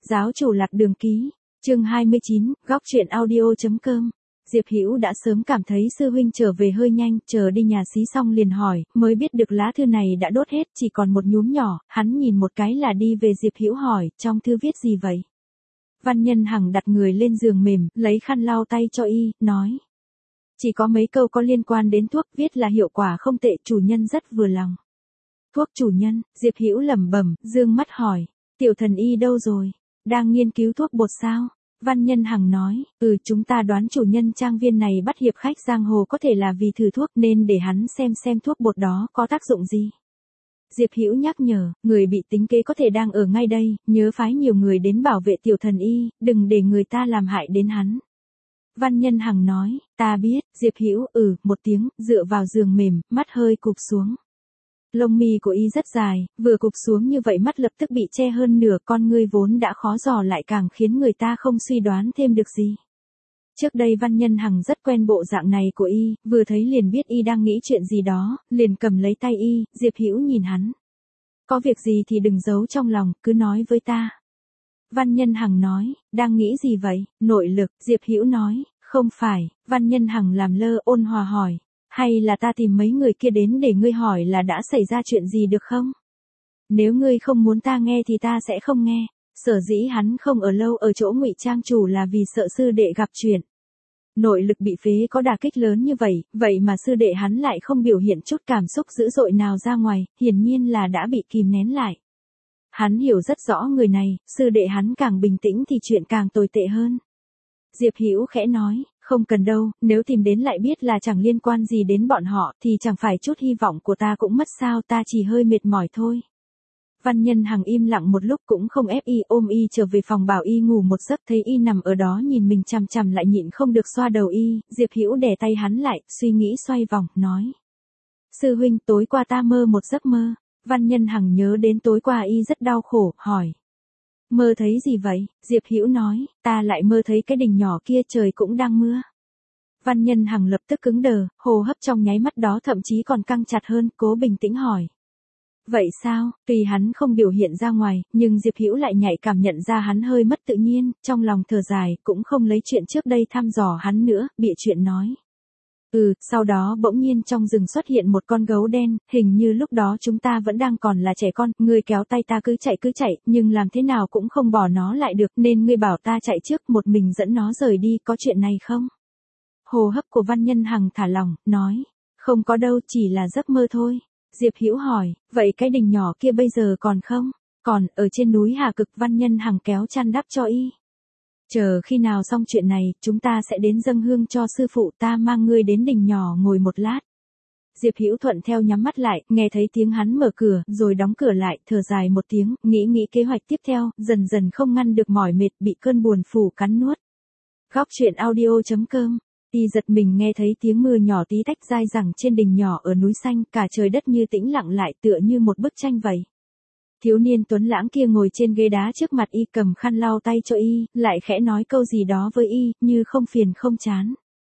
Giáo chủ lạc đường ký, chương 29, góc truyện audio.com. Diệp Hữu đã sớm cảm thấy sư huynh trở về hơi nhanh, chờ đi nhà xí xong liền hỏi, mới biết được lá thư này đã đốt hết, chỉ còn một nhúm nhỏ, hắn nhìn một cái là đi về. Diệp Hữu hỏi, trong thư viết gì vậy? Văn Nhân Hằng đặt người lên giường mềm, lấy khăn lau tay cho y, nói. Chỉ có mấy câu có liên quan đến thuốc, viết là hiệu quả không tệ, chủ nhân rất vừa lòng. Thuốc chủ nhân, Diệp Hữu lẩm bẩm, dương mắt hỏi, tiểu thần y đâu rồi? Đang nghiên cứu thuốc bột sao? Văn Nhân Hằng nói, chúng ta đoán chủ nhân trang viên này bắt hiệp khách giang hồ có thể là vì thử thuốc nên để hắn xem thuốc bột đó có tác dụng gì. Diệp Hữu nhắc nhở, người bị tính kế có thể đang ở ngay đây, nhớ phái nhiều người đến bảo vệ tiểu thần y, đừng để người ta làm hại đến hắn. Văn Nhân Hằng nói, ta biết. Diệp Hữu một tiếng, dựa vào giường mềm, mắt hơi cụp xuống. Lông mi của y rất dài, vừa cụp xuống như vậy mắt lập tức bị che hơn nửa, con ngươi vốn đã khó dò lại càng khiến người ta không suy đoán thêm được gì. Trước đây Văn Nhân Hằng rất quen bộ dạng này của y, vừa thấy liền biết y đang nghĩ chuyện gì đó, liền cầm lấy tay y. Diệp Hữu nhìn hắn. Có việc gì thì đừng giấu trong lòng, cứ nói với ta. Văn Nhân Hằng nói, đang nghĩ gì vậy? Nội lực. Diệp Hữu nói, không phải. Văn Nhân Hằng làm lơ, ôn hòa hỏi. Hay là ta tìm mấy người kia đến để ngươi hỏi là đã xảy ra chuyện gì được không? Nếu ngươi không muốn ta nghe thì ta sẽ không nghe. Sở dĩ hắn không ở lâu ở chỗ Ngụy Trang chủ là vì sợ sư đệ gặp chuyện. Nội lực bị phế có đả kích lớn như vậy mà sư đệ hắn lại không biểu hiện chút cảm xúc dữ dội nào ra ngoài, hiển nhiên là đã bị kìm nén lại. Hắn hiểu rất rõ người này, sư đệ hắn càng bình tĩnh thì chuyện càng tồi tệ hơn. Diệp Hữu khẽ nói, không cần đâu, nếu tìm đến lại biết là chẳng liên quan gì đến bọn họ thì chẳng phải chút hy vọng của ta cũng mất sao, ta chỉ hơi mệt mỏi thôi. Văn Nhân Hằng im lặng một lúc cũng không ép y, ôm y trở về phòng bảo y ngủ một giấc, thấy y nằm ở đó nhìn mình chằm chằm lại nhịn không được xoa đầu y. Diệp Hữu đè tay hắn lại, suy nghĩ xoay vòng, nói. Sư huynh, tối qua ta mơ một giấc mơ. Văn Nhân Hằng nhớ đến tối qua y rất đau khổ, hỏi. Mơ thấy gì vậy? Diệp Hữu nói, ta lại mơ thấy cái đình nhỏ kia trời cũng đang mưa. Văn Nhân Hằng lập tức cứng đờ, hô hấp trong nháy mắt đó thậm chí còn căng chặt hơn, cố bình tĩnh hỏi. Vậy sao? Tuy hắn không biểu hiện ra ngoài, nhưng Diệp Hữu lại nhạy cảm nhận ra hắn hơi mất tự nhiên, trong lòng thở dài, cũng không lấy chuyện trước đây thăm dò hắn nữa, bịa chuyện nói. Sau đó bỗng nhiên trong rừng xuất hiện một con gấu đen, hình như lúc đó chúng ta vẫn đang còn là trẻ con, ngươi kéo tay ta cứ chạy, nhưng làm thế nào cũng không bỏ nó lại được, nên ngươi bảo ta chạy trước một mình dẫn nó rời đi, có chuyện này không? Hô hấp của Văn Nhân Hằng thả lỏng, nói, không có đâu, chỉ là giấc mơ thôi. Diệp Hữu hỏi, vậy cái đình nhỏ kia bây giờ còn không? Còn, ở trên núi Hà Cực. Văn Nhân Hằng kéo chăn đắp cho y. Chờ khi nào xong chuyện này, chúng ta sẽ đến dâng hương cho sư phụ, ta mang ngươi đến đình nhỏ ngồi một lát. Diệp Hữu thuận theo nhắm mắt lại, nghe thấy tiếng hắn mở cửa, rồi đóng cửa lại, thở dài một tiếng, nghĩ kế hoạch tiếp theo, dần dần không ngăn được mỏi mệt, bị cơn buồn phủ cắn nuốt. Góc truyện audio.com. Y giật mình nghe thấy tiếng mưa nhỏ tí tách dai dẳng trên đỉnh nhỏ ở núi xanh, cả trời đất như tĩnh lặng lại, tựa như một bức tranh vậy. Thiếu niên tuấn lãng kia ngồi trên ghế đá trước mặt y, cầm khăn lau tay cho y, lại khẽ nói câu gì đó với y, như không phiền không chán.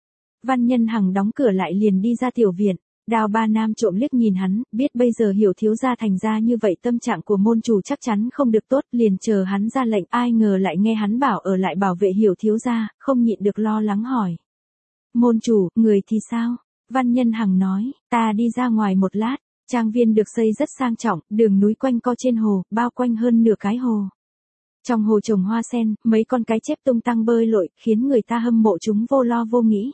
Văn Nhân Hằng đóng cửa lại liền đi ra tiểu viện. Đào Ba Nam trộm liếc nhìn hắn, biết bây giờ Hiểu thiếu gia thành ra như vậy tâm trạng của môn chủ chắc chắn không được tốt, liền chờ hắn ra lệnh, ai ngờ lại nghe hắn bảo ở lại bảo vệ Hiểu thiếu gia, không nhịn được lo lắng hỏi. Môn chủ, người thì sao? Văn Nhân Hằng nói, ta đi ra ngoài một lát. Trang viên được xây rất sang trọng, đường núi quanh co trên hồ, bao quanh hơn nửa cái hồ. Trong hồ trồng hoa sen, mấy con cái chép tung tăng bơi lội, khiến người ta hâm mộ chúng vô lo vô nghĩ.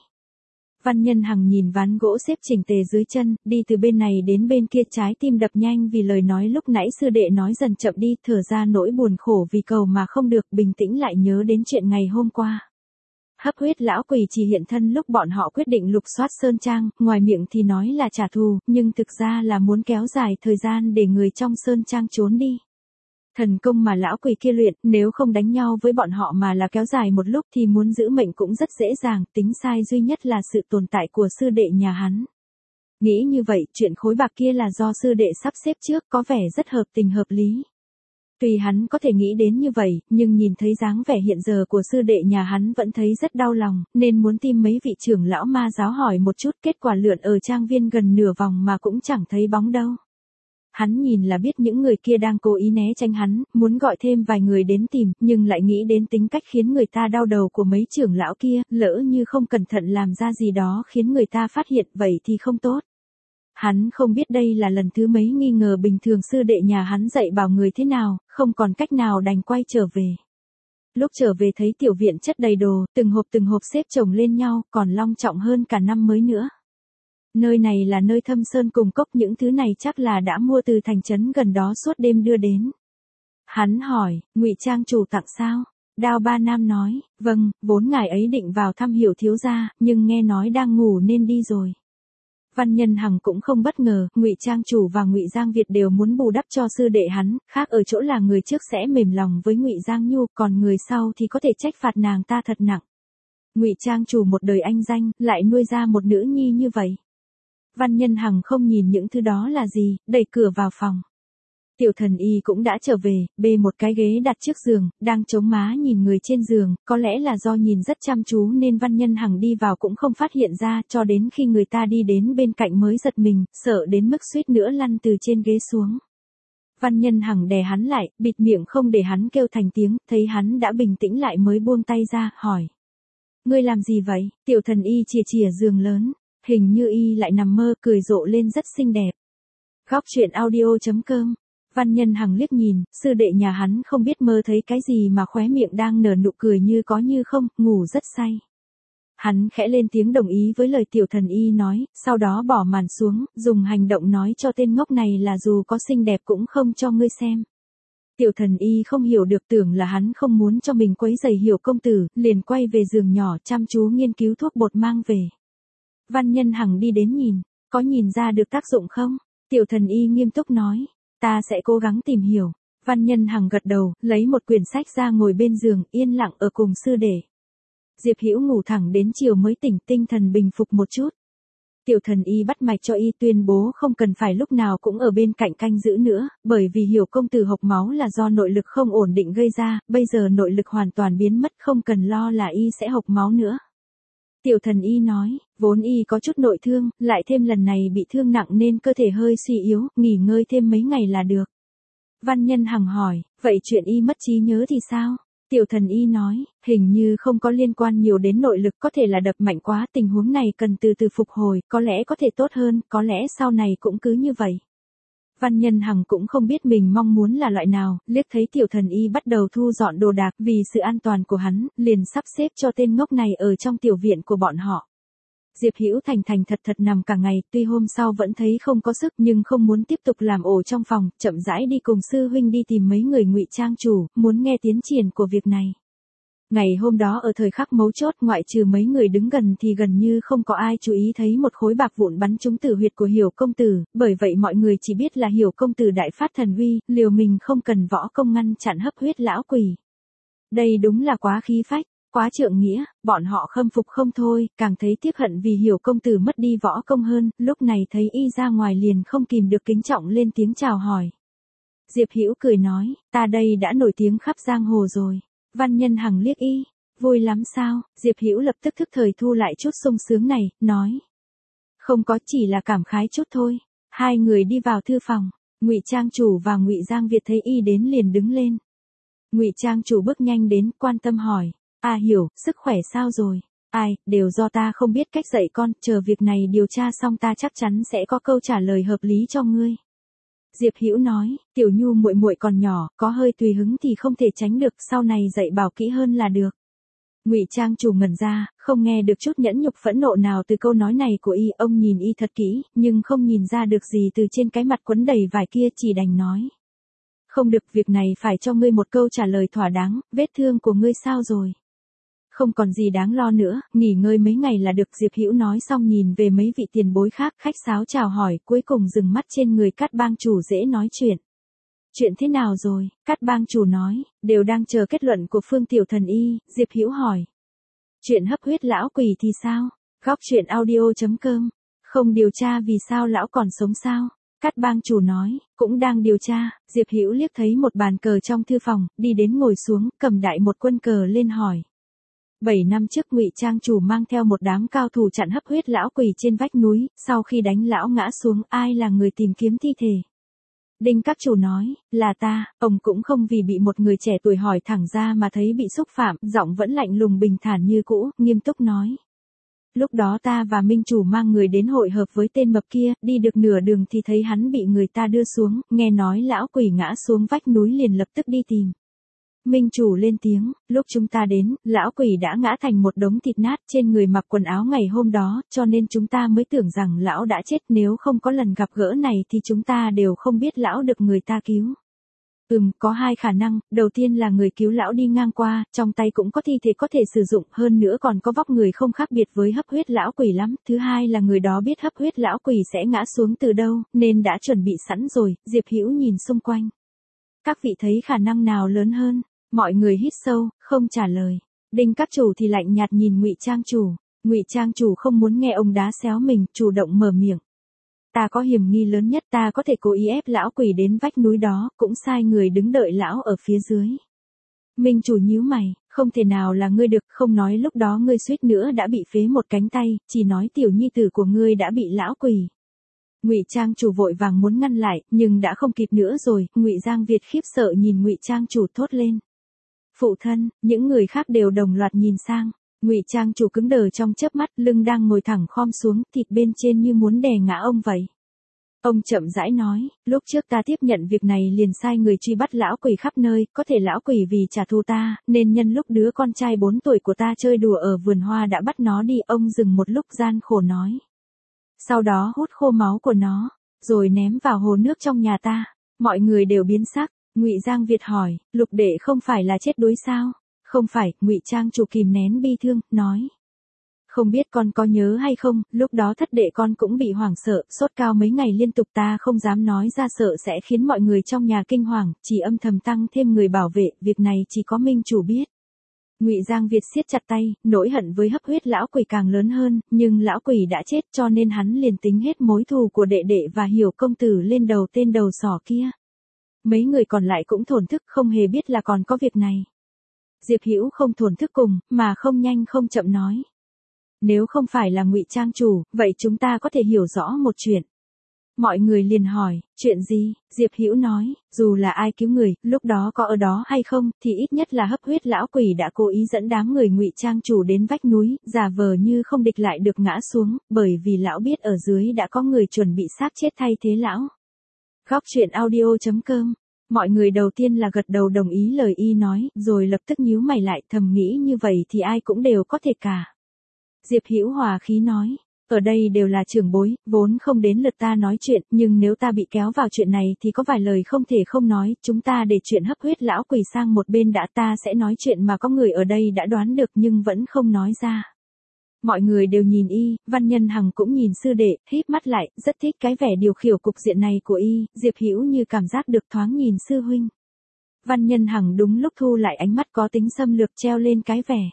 Văn Nhân Hằng nhìn ván gỗ xếp chỉnh tề dưới chân, đi từ bên này đến bên kia, trái tim đập nhanh vì lời nói lúc nãy sư đệ nói dần chậm đi, thở ra nỗi buồn khổ vì cầu mà không được, bình tĩnh lại nhớ đến chuyện ngày hôm qua. Hấp huyết lão quỷ chỉ hiện thân lúc bọn họ quyết định lục soát Sơn Trang, ngoài miệng thì nói là trả thù, nhưng thực ra là muốn kéo dài thời gian để người trong Sơn Trang trốn đi. Thần công mà lão quỷ kia luyện, nếu không đánh nhau với bọn họ mà là kéo dài một lúc thì muốn giữ mệnh cũng rất dễ dàng, tính sai duy nhất là sự tồn tại của sư đệ nhà hắn. Nghĩ như vậy, chuyện khối bạc kia là do sư đệ sắp xếp trước, có vẻ rất hợp tình hợp lý. Tuy hắn có thể nghĩ đến như vậy, nhưng nhìn thấy dáng vẻ hiện giờ của sư đệ nhà hắn vẫn thấy rất đau lòng, nên muốn tìm mấy vị trưởng lão ma giáo hỏi một chút, kết quả lượn ở trang viên gần nửa vòng mà cũng chẳng thấy bóng đâu. Hắn nhìn là biết những người kia đang cố ý né tránh hắn, muốn gọi thêm vài người đến tìm, nhưng lại nghĩ đến tính cách khiến người ta đau đầu của mấy trưởng lão kia, lỡ như không cẩn thận làm ra gì đó khiến người ta phát hiện vậy thì không tốt. Hắn không biết đây là lần thứ mấy nghi ngờ bình thường sư đệ nhà hắn dạy bảo người thế nào, không còn cách nào đành quay trở về. Lúc trở về thấy tiểu viện chất đầy đồ, từng hộp xếp chồng lên nhau, còn long trọng hơn cả năm mới nữa. Nơi này là nơi Thâm Sơn cùng cốc, những thứ này chắc là đã mua từ thành trấn gần đó suốt đêm đưa đến. Hắn hỏi, Ngụy Trang chủ tặng sao? Đao Ba Nam nói, vâng, vốn ngài ấy định vào thăm Hiểu thiếu gia, nhưng nghe nói đang ngủ nên đi rồi. Văn Nhân Hằng cũng không bất ngờ, Ngụy Trang chủ và Ngụy Giang Việt đều muốn bù đắp cho sư đệ hắn, khác ở chỗ là người trước sẽ mềm lòng với Ngụy Giang Nhu, còn người sau thì có thể trách phạt nàng ta thật nặng. Ngụy Trang chủ một đời anh danh, lại nuôi ra một nữ nhi như vậy. Văn Nhân Hằng không nhìn những thứ đó là gì, đẩy cửa vào phòng. Tiểu Thần Y cũng đã trở về, bê một cái ghế đặt trước giường, đang chống má nhìn người trên giường, có lẽ là do nhìn rất chăm chú nên Văn Nhân Hằng đi vào cũng không phát hiện ra, cho đến khi người ta đi đến bên cạnh mới giật mình, sợ đến mức suýt nữa lăn từ trên ghế xuống. Văn Nhân Hằng đè hắn lại, bịt miệng không để hắn kêu thành tiếng, thấy hắn đã bình tĩnh lại mới buông tay ra, hỏi. Ngươi làm gì vậy? Tiểu Thần Y chìa chìa giường lớn, hình như y lại nằm mơ, cười rộ lên rất xinh đẹp. Góc truyện audio.com. Văn Nhân Hằng liếc nhìn, sư đệ nhà hắn không biết mơ thấy cái gì mà khóe miệng đang nở nụ cười như có như không, ngủ rất say. Hắn khẽ lên tiếng đồng ý với lời Tiểu Thần Y nói, sau đó bỏ màn xuống, dùng hành động nói cho tên ngốc này là dù có xinh đẹp cũng không cho ngươi xem. Tiểu Thần Y không hiểu được, tưởng là hắn không muốn cho mình quấy rầy Hiểu công tử, liền quay về giường nhỏ chăm chú nghiên cứu thuốc bột mang về. Văn Nhân Hằng đi đến nhìn, có nhìn ra được tác dụng không? Tiểu Thần Y nghiêm túc nói, ta sẽ cố gắng tìm hiểu. Văn Nhân Hằng gật đầu, lấy một quyển sách ra ngồi bên giường, yên lặng ở cùng sư đệ. Diệp Hữu ngủ thẳng đến chiều mới tỉnh, tinh thần bình phục một chút. Tiểu Thần Y bắt mạch cho y, tuyên bố không cần phải lúc nào cũng ở bên cạnh canh giữ nữa, bởi vì Hiểu công tử hộc máu là do nội lực không ổn định gây ra, bây giờ nội lực hoàn toàn biến mất, không cần lo là y sẽ hộc máu nữa. Tiểu Thần Y nói, vốn y có chút nội thương, lại thêm lần này bị thương nặng nên cơ thể hơi suy yếu, nghỉ ngơi thêm mấy ngày là được. Văn Nhân Hằng hỏi, vậy chuyện y mất trí nhớ thì sao? Tiểu Thần Y nói, hình như không có liên quan nhiều đến nội lực, có thể là đập mạnh quá, tình huống này cần từ từ phục hồi, có lẽ có thể tốt hơn, có lẽ sau này cũng cứ như vậy. Văn Nhân Hằng cũng không biết mình mong muốn là loại nào, liếc thấy Tiểu Thần Y bắt đầu thu dọn đồ đạc vì sự an toàn của hắn, liền sắp xếp cho tên ngốc này ở trong tiểu viện của bọn họ. Diệp Hữu thành thành thật thật nằm cả ngày, tuy hôm sau vẫn thấy không có sức nhưng không muốn tiếp tục làm ổ trong phòng, chậm rãi đi cùng sư huynh đi tìm mấy người Ngụy Trang chủ, muốn nghe tiến triển của việc này. Ngày hôm đó ở thời khắc mấu chốt, ngoại trừ mấy người đứng gần thì gần như không có ai chú ý thấy một khối bạc vụn bắn trúng tử huyệt của Hiểu công tử, bởi vậy mọi người chỉ biết là Hiểu công tử đại phát thần uy, liều mình không cần võ công ngăn chặn hấp huyết lão quỷ. Đây đúng là quá khí phách, quá trượng nghĩa, bọn họ khâm phục không thôi, càng thấy tiếc hận vì Hiểu công tử mất đi võ công hơn, lúc này thấy y ra ngoài liền không kìm được kính trọng lên tiếng chào hỏi. Diệp Hữu cười nói, ta đây đã nổi tiếng khắp giang hồ rồi. Văn Nhân Hằng liếc y, vui lắm sao? Diệp Hữu lập tức thức thời thu lại chút sung sướng này, nói. Không có, chỉ là cảm khái chút thôi. Hai người đi vào thư phòng, Ngụy Trang chủ và Ngụy Giang Việt thấy y đến liền đứng lên. Ngụy Trang chủ bước nhanh đến, quan tâm hỏi, Hiểu, sức khỏe sao rồi? Ai, đều do ta không biết cách dạy con, chờ việc này điều tra xong ta chắc chắn sẽ có câu trả lời hợp lý cho ngươi. Diệp Hữu nói, Tiểu Nhu muội muội còn nhỏ, có hơi tùy hứng thì không thể tránh được, sau này dạy bảo kỹ hơn là được. Ngụy Trang chủ ngẩn ra, không nghe được chút nhẫn nhục phẫn nộ nào từ câu nói này của y, ông nhìn y thật kỹ, nhưng không nhìn ra được gì từ trên cái mặt quấn đầy vải kia, chỉ đành nói. Không được, việc này phải cho ngươi một câu trả lời thỏa đáng, vết thương của ngươi sao rồi? Không còn gì đáng lo nữa, nghỉ ngơi mấy ngày là được. Diệp Hữu nói xong nhìn về mấy vị tiền bối khác, khách sáo chào hỏi, cuối cùng dừng mắt trên người Cát Bang chủ dễ nói chuyện. Chuyện thế nào rồi? Cát Bang chủ nói, đều đang chờ kết luận của Phương Tiểu Thần Y. Diệp Hữu hỏi, chuyện hấp huyết lão quỷ thì sao? Góc truyện audio.com, không điều tra vì sao lão còn sống sao? Cát Bang chủ nói, cũng đang điều tra. Diệp Hữu liếc thấy một bàn cờ trong thư phòng, đi đến ngồi xuống, cầm đại một quân cờ lên hỏi. 7 năm trước Ngụy Trang chủ mang theo một đám cao thủ chặn hấp huyết lão quỷ trên vách núi, sau khi đánh lão ngã xuống, ai là người tìm kiếm thi thể? Đinh các chủ nói, là ta, ông cũng không vì bị một người trẻ tuổi hỏi thẳng ra mà thấy bị xúc phạm, giọng vẫn lạnh lùng bình thản như cũ, nghiêm túc nói. Lúc đó ta và Minh chủ mang người đến hội hợp với tên mập kia, đi được nửa đường thì thấy hắn bị người ta đưa xuống, nghe nói lão quỷ ngã xuống vách núi liền lập tức đi tìm. Minh chủ lên tiếng, lúc chúng ta đến, lão quỷ đã ngã thành một đống thịt nát trên người mặc quần áo ngày hôm đó, cho nên chúng ta mới tưởng rằng lão đã chết, nếu không có lần gặp gỡ này thì chúng ta đều không biết lão được người ta cứu. Có hai khả năng, đầu tiên là người cứu lão đi ngang qua, trong tay cũng có thi thể có thể sử dụng, hơn nữa còn có vóc người không khác biệt với hấp huyết lão quỷ lắm. Thứ hai là người đó biết hấp huyết lão quỷ sẽ ngã xuống từ đâu, nên đã chuẩn bị sẵn rồi. Diệp Hữu nhìn xung quanh. Các vị thấy khả năng nào lớn hơn? Mọi người hít sâu, không trả lời. Đinh các chủ thì lạnh nhạt nhìn Ngụy Trang chủ. Ngụy Trang chủ không muốn nghe ông đá xéo mình, chủ động mở miệng. Ta có hiểm nghi lớn nhất, ta có thể cố ý ép lão quỷ đến vách núi đó, cũng sai người đứng đợi lão ở phía dưới. Minh chủ nhíu mày, không thể nào là ngươi được, không nói lúc đó ngươi suýt nữa đã bị phế một cánh tay, chỉ nói tiểu nhi tử của ngươi đã bị lão quỷ. Ngụy Trang chủ vội vàng muốn ngăn lại, nhưng đã không kịp nữa rồi. Ngụy Giang Việt khiếp sợ nhìn Ngụy Trang chủ thốt lên. Phụ thân, những người khác đều đồng loạt nhìn sang. Ngụy Trang chủ cứng đờ trong chớp mắt, lưng đang ngồi thẳng khom xuống, thịt bên trên như muốn đè ngã ông vậy. Ông chậm rãi nói, lúc trước ta tiếp nhận việc này liền sai người truy bắt lão quỷ khắp nơi, có thể lão quỷ vì trả thù ta, nên nhân lúc đứa con trai 4 tuổi của ta chơi đùa ở vườn hoa đã bắt nó đi. Ông dừng một lúc gian khổ nói. Sau đó hút khô máu của nó, rồi ném vào hồ nước trong nhà ta. Mọi người đều biến sắc. Ngụy Giang Việt hỏi, Lục đệ không phải là chết đuối sao? Không phải, Ngụy Trang chủ kìm nén bi thương, nói. Không biết con có nhớ hay không, lúc đó thất đệ con cũng bị hoảng sợ, sốt cao mấy ngày liên tục, ta không dám nói ra sợ sẽ khiến mọi người trong nhà kinh hoàng, chỉ âm thầm tăng thêm người bảo vệ, việc này chỉ có Minh chủ biết. Ngụy Giang Việt siết chặt tay, nỗi hận với hấp huyết lão quỷ càng lớn hơn, nhưng lão quỷ đã chết cho nên hắn liền tính hết mối thù của đệ đệ và Hiểu công tử lên đầu tên đầu sỏ kia. Mấy người còn lại cũng thổn thức, không hề biết là còn có việc này. Diệp Hữu không thổn thức cùng, mà không nhanh không chậm nói. Nếu không phải là Ngụy Trang chủ, vậy chúng ta có thể hiểu rõ một chuyện. Mọi người liền hỏi, chuyện gì? Diệp Hữu nói, dù là ai cứu người, lúc đó có ở đó hay không, thì ít nhất là hấp huyết lão quỷ đã cố ý dẫn đám người Ngụy Trang chủ đến vách núi, giả vờ như không địch lại được ngã xuống, bởi vì lão biết ở dưới đã có người chuẩn bị xác chết thay thế lão. Góc truyện audio.com. Mọi người đầu tiên là gật đầu đồng ý lời y nói, rồi lập tức nhíu mày lại, thầm nghĩ như vậy thì ai cũng đều có thể cả. Diệp Hữu hòa khí nói, ở đây đều là trưởng bối, vốn không đến lượt ta nói chuyện, nhưng nếu ta bị kéo vào chuyện này thì có vài lời không thể không nói, chúng ta để chuyện hấp huyết lão quỷ sang một bên đã, ta sẽ nói chuyện mà có người ở đây đã đoán được nhưng vẫn không nói ra. Mọi người đều nhìn y, Văn Nhân Hằng cũng nhìn sư đệ, híp mắt lại, rất thích cái vẻ điều khiển cục diện này của y, Diệp Hữu như cảm giác được thoáng nhìn sư huynh. Văn Nhân Hằng đúng lúc thu lại ánh mắt có tính xâm lược treo lên cái vẻ.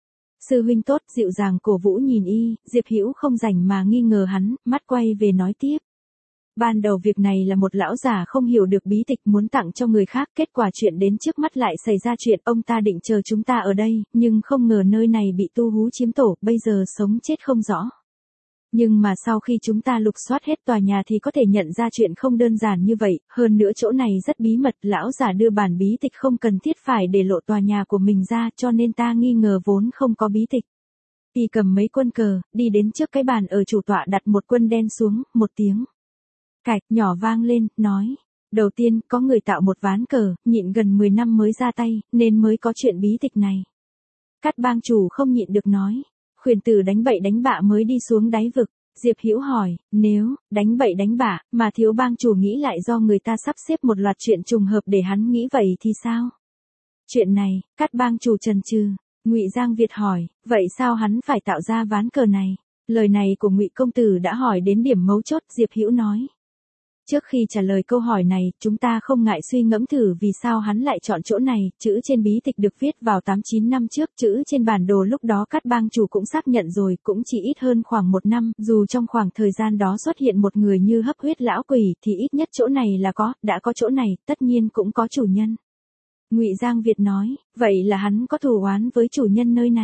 Sư huynh tốt, dịu dàng cổ vũ nhìn y, Diệp Hữu không rảnh mà nghi ngờ hắn, mắt quay về nói tiếp. Ban đầu việc này là một lão già không hiểu được bí tịch muốn tặng cho người khác, kết quả chuyện đến trước mắt lại xảy ra chuyện, ông ta định chờ chúng ta ở đây, nhưng không ngờ nơi này bị tu hú chiếm tổ, bây giờ sống chết không rõ. Nhưng mà sau khi chúng ta lục soát hết tòa nhà thì có thể nhận ra chuyện không đơn giản như vậy, hơn nữa chỗ này rất bí mật, lão già đưa bản bí tịch không cần thiết phải để lộ tòa nhà của mình ra, cho nên ta nghi ngờ vốn không có bí tịch. Y cầm mấy quân cờ, đi đến trước cái bàn ở chủ tọa đặt một quân đen xuống, một tiếng cạch nhỏ vang lên, nói. Đầu tiên, có người tạo một ván cờ, nhịn gần 10 năm mới ra tay, nên mới có chuyện bí tịch này. Cát bang chủ không nhịn được nói. Khuyển tử đánh bậy đánh bạ mới đi xuống đáy vực. Diệp Hữu hỏi, nếu, đánh bậy đánh bạ, mà thiếu bang chủ nghĩ lại do người ta sắp xếp một loạt chuyện trùng hợp để hắn nghĩ vậy thì sao? Chuyện này, Cát bang chủ chần chừ. Ngụy Giang Việt hỏi, vậy sao hắn phải tạo ra ván cờ này? Lời này của Ngụy công tử đã hỏi đến điểm mấu chốt, Diệp Hữu nói. Trước khi trả lời câu hỏi này, chúng ta không ngại suy ngẫm thử vì sao hắn lại chọn chỗ này, chữ trên bí tịch được viết vào 8-9 năm trước, chữ trên bản đồ lúc đó Cát bang chủ cũng xác nhận rồi, cũng chỉ ít hơn khoảng 1 năm, dù trong khoảng thời gian đó xuất hiện một người như hấp huyết lão quỷ, thì ít nhất chỗ này là có, đã có chỗ này, tất nhiên cũng có chủ nhân. Ngụy Giang Việt nói, vậy là hắn có thù oán với chủ nhân nơi này.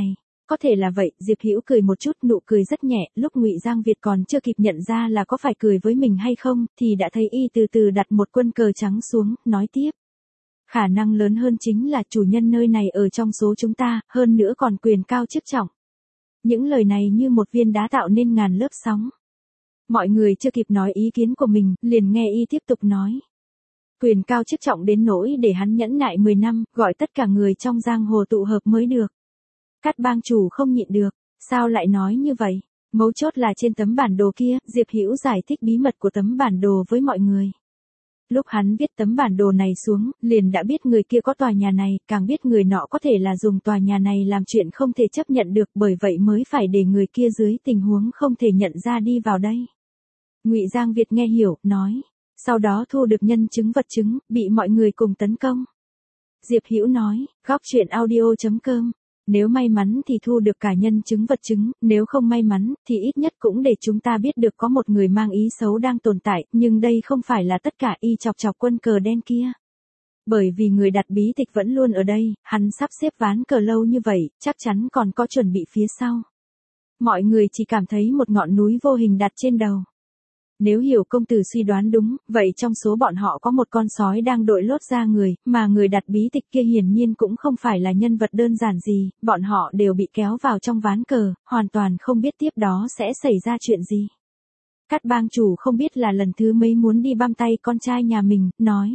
có thể là vậy, Diệp Hữu cười một chút, nụ cười rất nhẹ, lúc Ngụy Giang Việt còn chưa kịp nhận ra là có phải cười với mình hay không, thì đã thấy y từ từ đặt một quân cờ trắng xuống, nói tiếp. Khả năng lớn hơn chính là chủ nhân nơi này ở trong số chúng ta, hơn nữa còn quyền cao chức trọng. Những lời này như một viên đá tạo nên ngàn lớp sóng. Mọi người chưa kịp nói ý kiến của mình, liền nghe y tiếp tục nói. Quyền cao chức trọng đến nỗi để hắn nhẫn nại 10 năm, gọi tất cả người trong giang hồ tụ hợp mới được. Cát bang chủ không nhịn được, sao lại nói như vậy? Mấu chốt là trên tấm bản đồ kia, Diệp Hữu giải thích bí mật của tấm bản đồ với mọi người. Lúc hắn viết tấm bản đồ này xuống, liền đã biết người kia có tòa nhà này, càng biết người nọ có thể là dùng tòa nhà này làm chuyện không thể chấp nhận được, bởi vậy mới phải để người kia dưới tình huống không thể nhận ra đi vào đây. Ngụy Giang Việt nghe hiểu, nói. Sau đó thu được nhân chứng vật chứng, bị mọi người cùng tấn công. Diệp Hữu nói, góc chuyện audio.com. Nếu may mắn thì thu được cả nhân chứng vật chứng, nếu không may mắn, thì ít nhất cũng để chúng ta biết được có một người mang ý xấu đang tồn tại, nhưng đây không phải là tất cả, y chọc chọc quân cờ đen kia. Bởi vì người đặt bí tịch vẫn luôn ở đây, hắn sắp xếp ván cờ lâu như vậy, chắc chắn còn có chuẩn bị phía sau. Mọi người chỉ cảm thấy một ngọn núi vô hình đặt trên đầu. Nếu Hiểu công tử suy đoán đúng, vậy trong số bọn họ có một con sói đang đội lốt ra người, mà người đặt bí tịch kia hiển nhiên cũng không phải là nhân vật đơn giản gì, bọn họ đều bị kéo vào trong ván cờ, hoàn toàn không biết tiếp đó sẽ xảy ra chuyện gì. Cát bang chủ không biết là lần thứ mấy muốn đi băm tay con trai nhà mình, nói.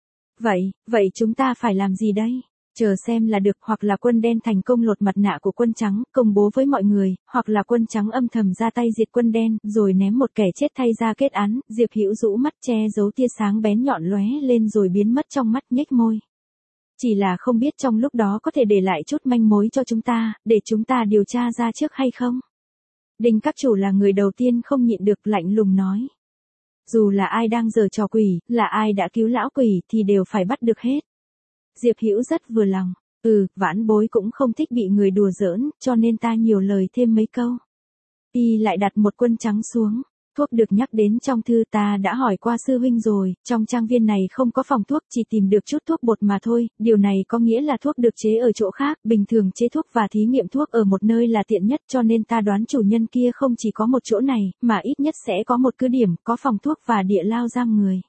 Vậy chúng ta phải làm gì đây? Chờ xem là được, hoặc là quân đen thành công lột mặt nạ của quân trắng, công bố với mọi người, hoặc là quân trắng âm thầm ra tay diệt quân đen, rồi ném một kẻ chết thay ra kết án. Diệp Hữu rũ mắt che giấu tia sáng bén nhọn lóe lên rồi biến mất trong mắt, nhếch môi. Chỉ là không biết trong lúc đó có thể để lại chút manh mối cho chúng ta, để chúng ta điều tra ra trước hay không? Đinh các chủ là người đầu tiên không nhịn được, lạnh lùng nói. Dù là ai đang giở trò quỷ, là ai đã cứu lão quỷ thì đều phải bắt được hết. Diệp Hữu rất vừa lòng, Vãn Bối cũng không thích bị người đùa giỡn, cho nên ta nhiều lời thêm mấy câu. Y lại đặt một quân trắng xuống, thuốc được nhắc đến trong thư ta đã hỏi qua sư huynh rồi, trong trang viên này không có phòng thuốc, chỉ tìm được chút thuốc bột mà thôi, điều này có nghĩa là thuốc được chế ở chỗ khác, bình thường chế thuốc và thí nghiệm thuốc ở một nơi là tiện nhất, cho nên ta đoán chủ nhân kia không chỉ có một chỗ này, mà ít nhất sẽ có một cứ điểm, có phòng thuốc và địa lao giam người.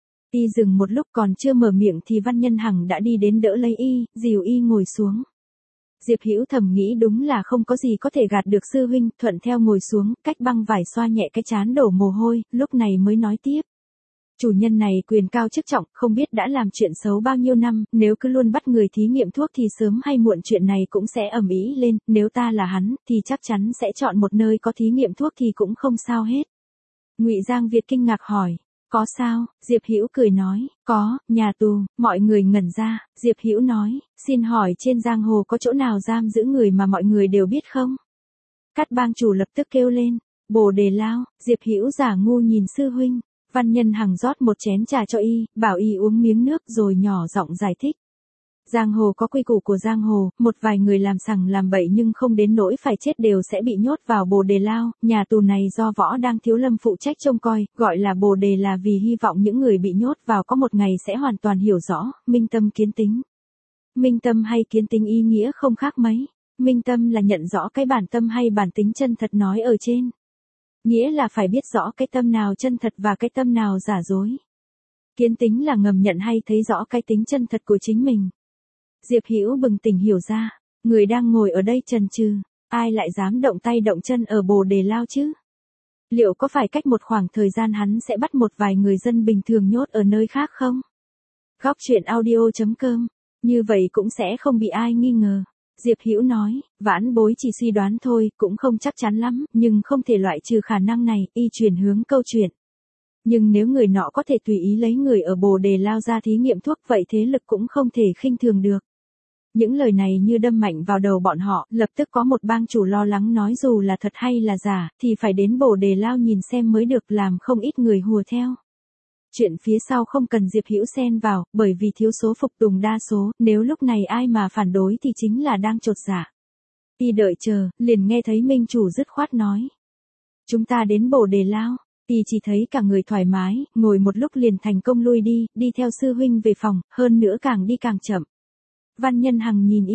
Y dừng một lúc còn chưa mở miệng thì Văn Nhân Hằng đã đi đến đỡ lấy y, dìu y ngồi xuống. Diệp Hữu thầm nghĩ đúng là không có gì có thể gạt được sư huynh, thuận theo ngồi xuống, cách băng vải xoa nhẹ cái trán đổ mồ hôi, lúc này mới nói tiếp. Chủ nhân này quyền cao chức trọng, không biết đã làm chuyện xấu bao nhiêu năm, nếu cứ luôn bắt người thí nghiệm thuốc thì sớm hay muộn chuyện này cũng sẽ ầm ĩ lên, nếu ta là hắn, thì chắc chắn sẽ chọn một nơi có thí nghiệm thuốc thì cũng không sao hết. Ngụy Giang Việt kinh ngạc hỏi. Có sao? Diệp Hữu cười nói, có, nhà tù. Mọi người ngẩn ra, Diệp Hữu nói, xin hỏi trên giang hồ có chỗ nào giam giữ người mà mọi người đều biết không? Cát bang chủ lập tức kêu lên, Bồ Đề Lao. Diệp Hữu giả ngu nhìn sư huynh. Văn Nhân Hằng rót một chén trà cho y, bảo y uống miếng nước rồi nhỏ giọng giải thích. Giang hồ có quy củ của giang hồ, một vài người làm sằng làm bậy nhưng không đến nỗi phải chết đều sẽ bị nhốt vào Bồ Đề Lao, nhà tù này do Võ Đang Thiếu Lâm phụ trách trông coi, gọi là Bồ Đề là vì hy vọng những người bị nhốt vào có một ngày sẽ hoàn toàn hiểu rõ, minh tâm kiến tính. Minh tâm hay kiến tính ý nghĩa không khác mấy, minh tâm là nhận rõ cái bản tâm hay bản tính chân thật nói ở trên. Nghĩa là phải biết rõ cái tâm nào chân thật và cái tâm nào giả dối. Kiến tính là ngầm nhận hay thấy rõ cái tính chân thật của chính mình. Diệp Hữu bừng tỉnh hiểu ra, người đang ngồi ở đây chần chừ, ai lại dám động tay động chân ở Bồ Đề Lao chứ? Liệu có phải cách một khoảng thời gian hắn sẽ bắt một vài người dân bình thường nhốt ở nơi khác không? Góc chuyện audio.com, như vậy cũng sẽ không bị ai nghi ngờ. Diệp Hữu nói, Vãn Bối chỉ suy đoán thôi, cũng không chắc chắn lắm, nhưng không thể loại trừ khả năng này, y chuyển hướng câu chuyện. Nhưng nếu người nọ có thể tùy ý lấy người ở Bồ Đề Lao ra thí nghiệm thuốc vậy thế lực cũng không thể khinh thường được. Những lời này như đâm mạnh vào đầu bọn họ, lập tức có một bang chủ lo lắng nói dù là thật hay là giả, thì phải đến Bồ Đề Lao nhìn xem mới được, làm không ít người hùa theo. Chuyện phía sau không cần Diệp Hữu xen vào, bởi vì thiếu số phục tùng đa số, nếu lúc này ai mà phản đối thì chính là đang chột dạ. Y đợi chờ, liền nghe thấy minh chủ dứt khoát nói. Chúng ta đến Bồ Đề Lao. Y chỉ thấy cả người thoải mái, ngồi một lúc liền thành công lui đi theo sư huynh về phòng, hơn nữa càng đi càng chậm. Văn Nhân Hằng nhìn y,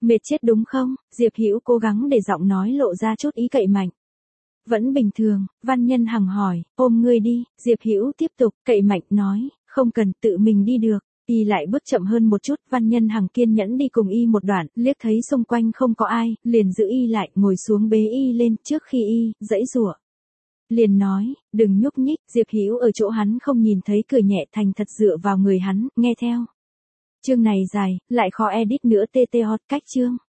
Mệt chết đúng không? Diệp Hữu cố gắng để giọng nói lộ ra chút ý cậy mạnh. Vẫn bình thường, Văn Nhân Hằng hỏi, ôm ngươi đi, Diệp Hữu tiếp tục, cậy mạnh nói, không cần, tự mình đi được. Y lại bước chậm hơn một chút, Văn Nhân Hằng kiên nhẫn đi cùng y một đoạn, liếc thấy xung quanh không có ai, liền giữ y lại, ngồi xuống bế y lên, trước khi y giãy giụa. Liền nói, đừng nhúc nhích, Diệp Hữu ở chỗ hắn không nhìn thấy cười nhẹ, thành thật dựa vào người hắn, nghe theo. Chương này dài, lại khó edit nữa, tê hot cách chương.